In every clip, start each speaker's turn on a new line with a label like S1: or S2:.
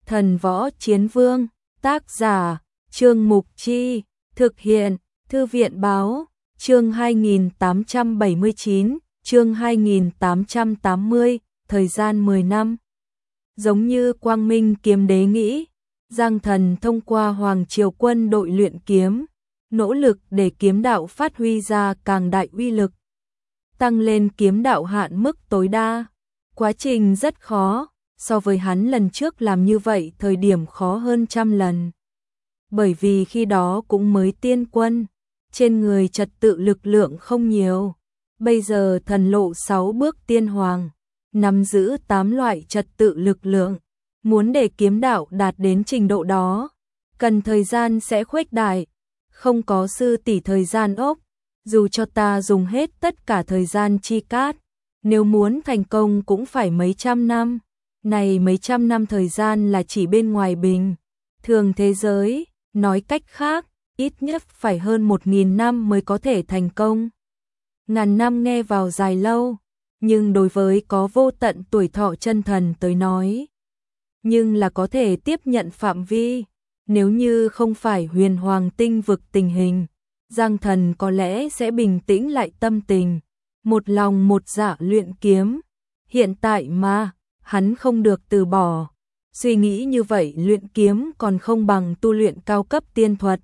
S1: Thần Võ Chiến Vương, tác giả, Trương Mục Chi, thực hiện, Thư viện Báo, chương 2879, chương 2880, thời gian 10 năm. Giống như Quang Minh Kiếm Đế nghĩ, Giang Thần thông qua Hoàng Triều quân đội luyện kiếm, nỗ lực để kiếm đạo phát huy ra càng đại uy lực, tăng lên kiếm đạo hạn mức tối đa. Quá trình rất khó, so với hắn lần trước làm như vậy thời điểm khó hơn trăm lần. Bởi vì khi đó cũng mới tiên quân, trên người trật tự lực lượng không nhiều. Bây giờ thần lộ 6 bước tiên hoàng, nắm giữ 8 loại trật tự lực lượng. Muốn để kiếm đạo đạt đến trình độ đó, cần thời gian sẽ khuếch đại. Không có sư tỷ thời gian ốc, dù cho ta dùng hết tất cả thời gian chi cát, nếu muốn thành công cũng phải mấy trăm năm. Này mấy trăm năm thời gian là chỉ bên ngoài bình thường thế giới, nói cách khác, ít nhất phải hơn 1000 năm mới có thể thành công. Ngàn năm nghe vào dài lâu, nhưng đối với có vô tận tuổi thọ chân thần tới nói, nhưng là có thể tiếp nhận phạm vi. Nếu như không phải Huyền Hoàng tinh vực tình hình, Giang Thần có lẽ sẽ bình tĩnh lại tâm tình, một lòng một dạ luyện kiếm. Hiện tại mà, hắn không được từ bỏ. Suy nghĩ như vậy luyện kiếm còn không bằng tu luyện cao cấp tiên thuật.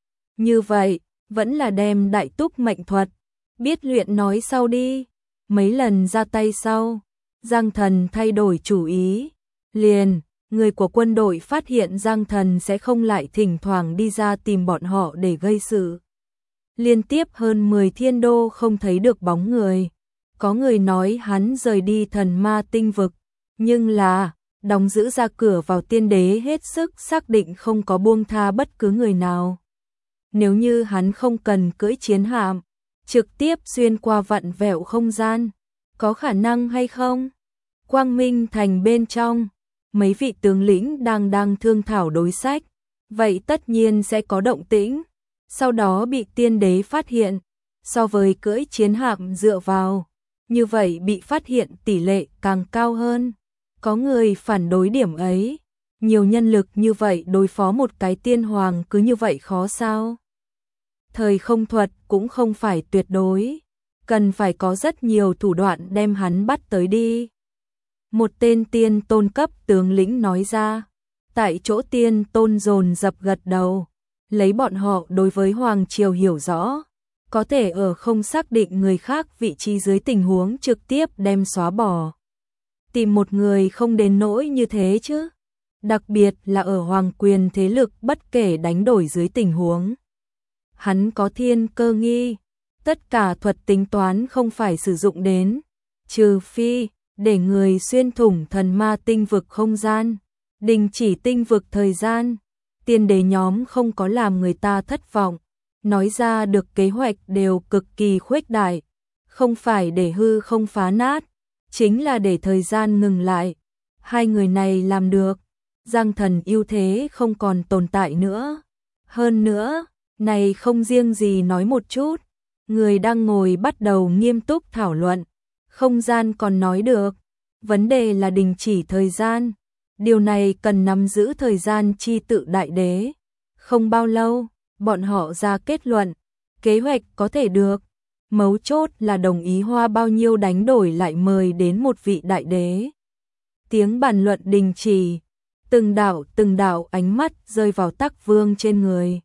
S1: Như vậy, vẫn là đem đại túc mệnh thuật. Biết luyện nói sau đi. Mấy lần ra tay sau, Giang Thần thay đổi chủ ý. Liền, người của quân đội phát hiện Giang Thần sẽ không lại thỉnh thoảng đi ra tìm bọn họ để gây sự. Liên tiếp hơn 10 thiên đô không thấy được bóng người. Có người nói hắn rời đi thần ma tinh vực, nhưng là đóng giữ ra cửa vào tiên đế hết sức xác định không có buông tha bất cứ người nào. Nếu như hắn không cần cưỡi chiến hạm, trực tiếp xuyên qua vặn vẹo không gian, có khả năng hay không? Quang Minh thành bên trong, mấy vị tướng lĩnh đang thương thảo đối sách, vậy tất nhiên sẽ có động tĩnh, sau đó bị tiên đế phát hiện. So với cưỡi chiến hạm dựa vào, như vậy bị phát hiện tỷ lệ càng cao hơn. Có người phản đối điểm ấy, nhiều nhân lực như vậy đối phó một cái tiên hoàng cứ như vậy khó sao? Thời không thuật cũng không phải tuyệt đối, cần phải có rất nhiều thủ đoạn đem hắn bắt tới đi. Một tên tiên tôn cấp tướng lĩnh nói ra, tại chỗ tiên tôn dồn dập gật đầu, lấy bọn họ đối với Hoàng Triều hiểu rõ, có thể ở không xác định người khác vị trí dưới tình huống trực tiếp đem xóa bỏ. Tìm một người không đến nỗi như thế chứ, đặc biệt là ở hoàng quyền thế lực bất kể đánh đổi dưới tình huống. Hắn có thiên cơ nghi, tất cả thuật tính toán không phải sử dụng đến, trừ phi để người xuyên thủng thần ma tinh vực không gian, đình chỉ tinh vực thời gian. Tiên đế nhóm không có làm người ta thất vọng, nói ra được kế hoạch đều cực kỳ khuếch đại, không phải để hư không phá nát, chính là để thời gian ngừng lại. Hai người này làm được, Giang Thần ưu thế không còn tồn tại nữa. Hơn nữa, này không riêng gì nói một chút, người đang ngồi bắt đầu nghiêm túc thảo luận, không gian còn nói được, vấn đề là đình chỉ thời gian. Điều này cần nắm giữ thời gian chi tự đại đế. Không bao lâu, bọn họ ra kết luận, kế hoạch có thể được. Mấu chốt là đồng ý hoa bao nhiêu đánh đổi lại mời đến một vị đại đế. Tiếng bàn luận đình chỉ, từng đạo ánh mắt rơi vào Tắc Vương trên người.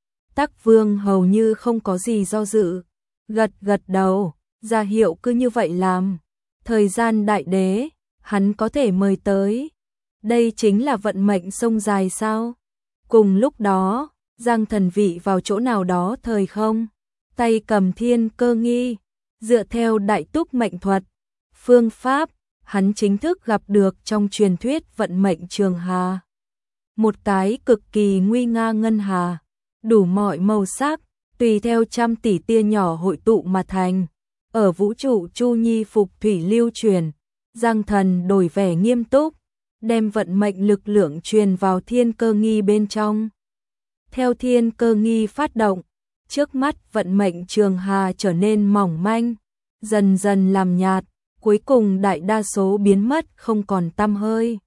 S1: Tắc Vương hầu như không có gì do dự, gật đầu, ra hiệu cứ như vậy làm. Thời gian đại đế, hắn có thể mời tới. Đây chính là vận mệnh sông dài sao? Cùng lúc đó, Giang Thần vị vào chỗ nào đó thời không, tay cầm thiên cơ nghi, dựa theo đại túc mệnh thuật, phương pháp, hắn chính thức gặp được trong truyền thuyết vận mệnh trường hà. Một cái cực kỳ nguy nga ngân hà, đủ mọi màu sắc, tùy theo trăm tỷ tia nhỏ hội tụ mà thành. Ở vũ trụ chu nhi phục thủy lưu truyền, Giang Thần đổi vẻ nghiêm túc, đem vận mệnh lực lượng truyền vào thiên cơ nghi bên trong. Theo thiên cơ nghi phát động, trước mắt vận mệnh trường hà trở nên mỏng manh, dần dần làm nhạt, cuối cùng đại đa số biến mất không còn tăm hơi.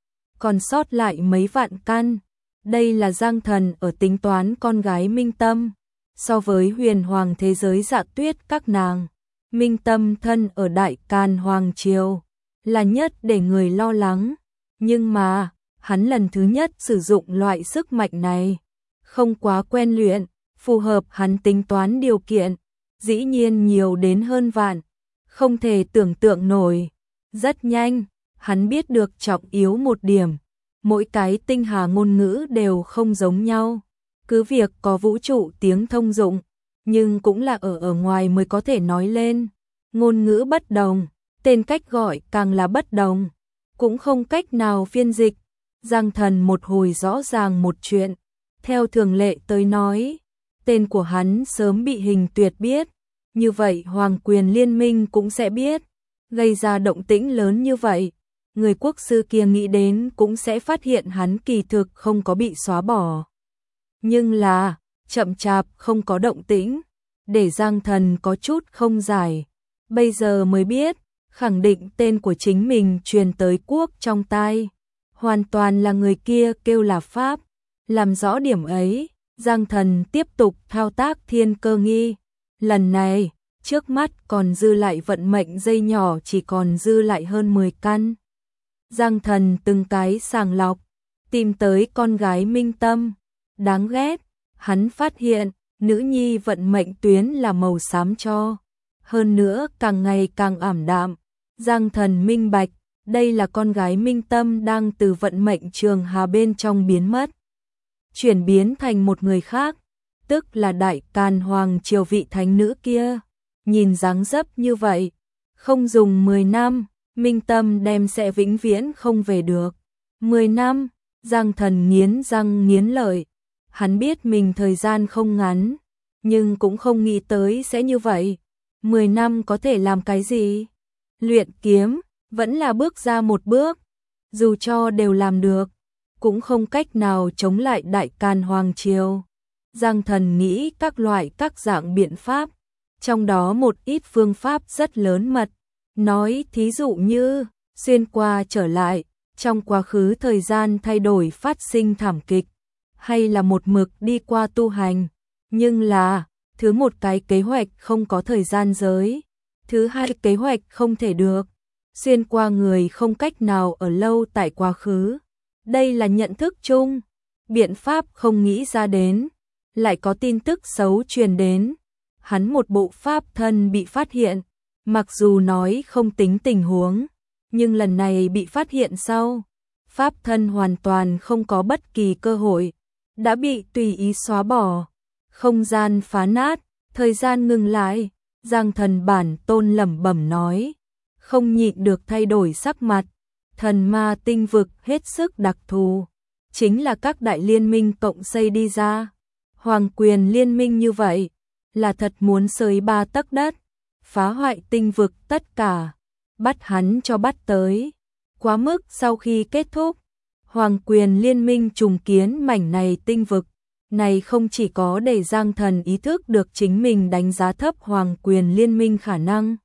S1: còn sót lại mấy vạn căn. Đây là Giang Thần ở tính toán con gái Minh Tâm. So với huyền hoàng thế giới Dạ Tuyết các nàng, Minh Tâm thân ở Đại Càn Hoàng Triều là nhất để người lo lắng. Nhưng mà, hắn lần thứ nhất sử dụng loại sức mạnh này, không quá quen luyện, phù hợp hắn tính toán điều kiện, dĩ nhiên nhiều đến hơn vạn, không thể tưởng tượng nổi. Rất nhanh, hắn biết được trọng yếu một điểm, mỗi cái tinh hà ngôn ngữ đều không giống nhau. Cứ việc có vũ trụ tiếng thông dụng, nhưng cũng là ở ngoài mới có thể nói lên. Ngôn ngữ bất đồng, tên cách gọi càng là bất đồng, cũng không cách nào phiên dịch. Giang Thần một hồi rõ ràng một chuyện, theo thường lệ tới nói, tên của hắn sớm bị Hình Tuyệt biết, như vậy Hoàng Quyền Liên Minh cũng sẽ biết, gây ra động tĩnh lớn như vậy, người quốc sư kia nghĩ đến cũng sẽ phát hiện hắn kỳ thực không có bị xóa bỏ. Nhưng là, chậm chạp không có động tĩnh, để Giang Thần có chút không giải, bây giờ mới biết, khẳng định tên của chính mình truyền tới quốc trong tai, hoàn toàn là người kia kêu là Pháp. Làm rõ điểm ấy, Giang Thần tiếp tục thao tác thiên cơ nghi. Lần này, trước mắt còn dư lại vận mệnh dây nhỏ chỉ còn dư lại hơn 10 căn. Giang Thần từng cái sàng lọc, tìm tới con gái Minh Tâm. Đáng ghét, hắn phát hiện, nữ nhi vận mệnh tuyến là màu xám cho. Hơn nữa càng ngày càng ảm đạm. Giang Thần minh bạch, đây là con gái Minh Tâm đang từ vận mệnh trường hà bên trong biến mất, chuyển biến thành một người khác, tức là Đại Càn Hoàng Triều vị thánh nữ kia. Nhìn dáng dấp như vậy, không dùng 10 năm, Minh Tâm đem sẽ vĩnh viễn không về được. 10 năm, Giang Thần nghiến răng nghiến lợi, hắn biết mình thời gian không ngắn, nhưng cũng không nghĩ tới sẽ như vậy. 10 năm có thể làm cái gì? Luyện kiếm, vẫn là bước ra một bước, dù cho đều làm được, cũng không cách nào chống lại Đại Càn Hoàng Triều. Giang Thần nghĩ các dạng biện pháp, trong đó một ít phương pháp rất lớn mật, nói thí dụ như xuyên qua trở lại, trong quá khứ thời gian thay đổi phát sinh thảm kịch, hay là một mực đi qua tu hành. Nhưng là, thứ một cái kế hoạch không có thời gian giới, thứ hai kế hoạch không thể được, xuyên qua người không cách nào ở lâu tại quá khứ. Đây là nhận thức chung, biện pháp không nghĩ ra đến, lại có tin tức xấu truyền đến. Hắn một bộ pháp thân bị phát hiện, mặc dù nói không tính tình huống, nhưng lần này bị phát hiện sau, pháp thân hoàn toàn không có bất kỳ cơ hội, đã bị tùy ý xóa bỏ. Không gian phá nát, thời gian ngừng lại, Giang Thần bản tôn lẩm bẩm nói, không nhịn được thay đổi sắc mặt. Thần ma tinh vực hết sức đặc thù, chính là các đại liên minh cộng xây đi ra. Hoàng Quyền Liên Minh như vậy, là thật muốn xới 3 tấc đất, phá hoại tinh vực tất cả, bắt hắn cho bắt tới. Quá mức sau khi kết thúc, Hoàng Quyền Liên Minh trùng kiến mảnh này tinh vực, này không chỉ có để Giang Thần ý thức được chính mình đánh giá thấp Hoàng Quyền Liên Minh khả năng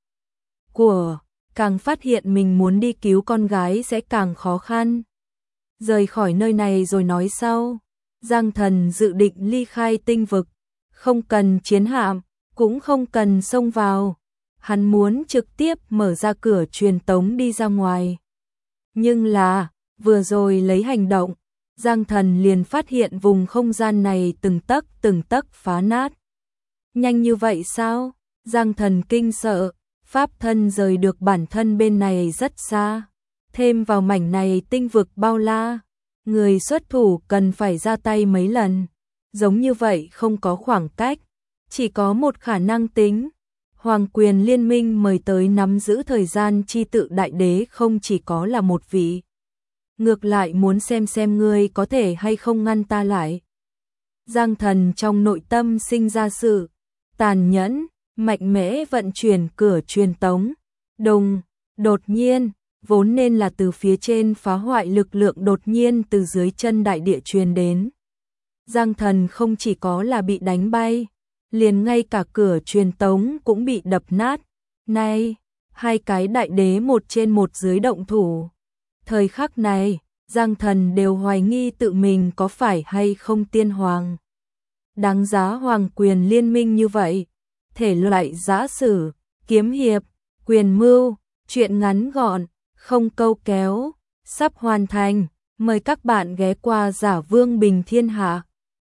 S1: của, càng phát hiện mình muốn đi cứu con gái sẽ càng khó khăn. Rời khỏi nơi này rồi nói sau. Giang Thần dự định ly khai tinh vực, không cần chiến hạm, cũng không cần xông vào. Hắn muốn trực tiếp mở ra cửa truyền tống đi ra ngoài. Nhưng là, vừa rồi lấy hành động, Giang Thần liền phát hiện vùng không gian này từng tấc phá nát. Nhanh như vậy sao? Giang Thần kinh sợ. Pháp thân rời được bản thân bên này rất xa, thêm vào mảnh này tinh vực bao la, người xuất thủ cần phải ra tay mấy lần, giống như vậy không có khoảng cách, chỉ có một khả năng tính. Hoàng Quyền Liên Minh mời tới nắm giữ thời gian chi tự đại đế không chỉ có là một vị, ngược lại muốn xem ngươi có thể hay không ngăn ta lại. Giang Thần trong nội tâm sinh ra sự tàn nhẫn, mạnh mẽ vận chuyển cửa truyền tống. Đùng, đột nhiên, vốn nên là từ phía trên phá hoại lực lượng đột nhiên từ dưới chân đại địa truyền đến. Giang Thần không chỉ có là bị đánh bay, liền ngay cả cửa truyền tống cũng bị đập nát. Này, hai cái đại đế một trên một dưới động thủ. Thời khắc này, Giang Thần đều hoài nghi tự mình có phải hay không tiên hoàng. Đáng giá hoàng quyền liên minh như vậy. Thể loại giã sử, kiếm hiệp, quyền mưu, truyện ngắn gọn, không câu kéo, sắp hoàn thành. Mời các bạn ghé qua Giả Vương Bình Thiên Hạ.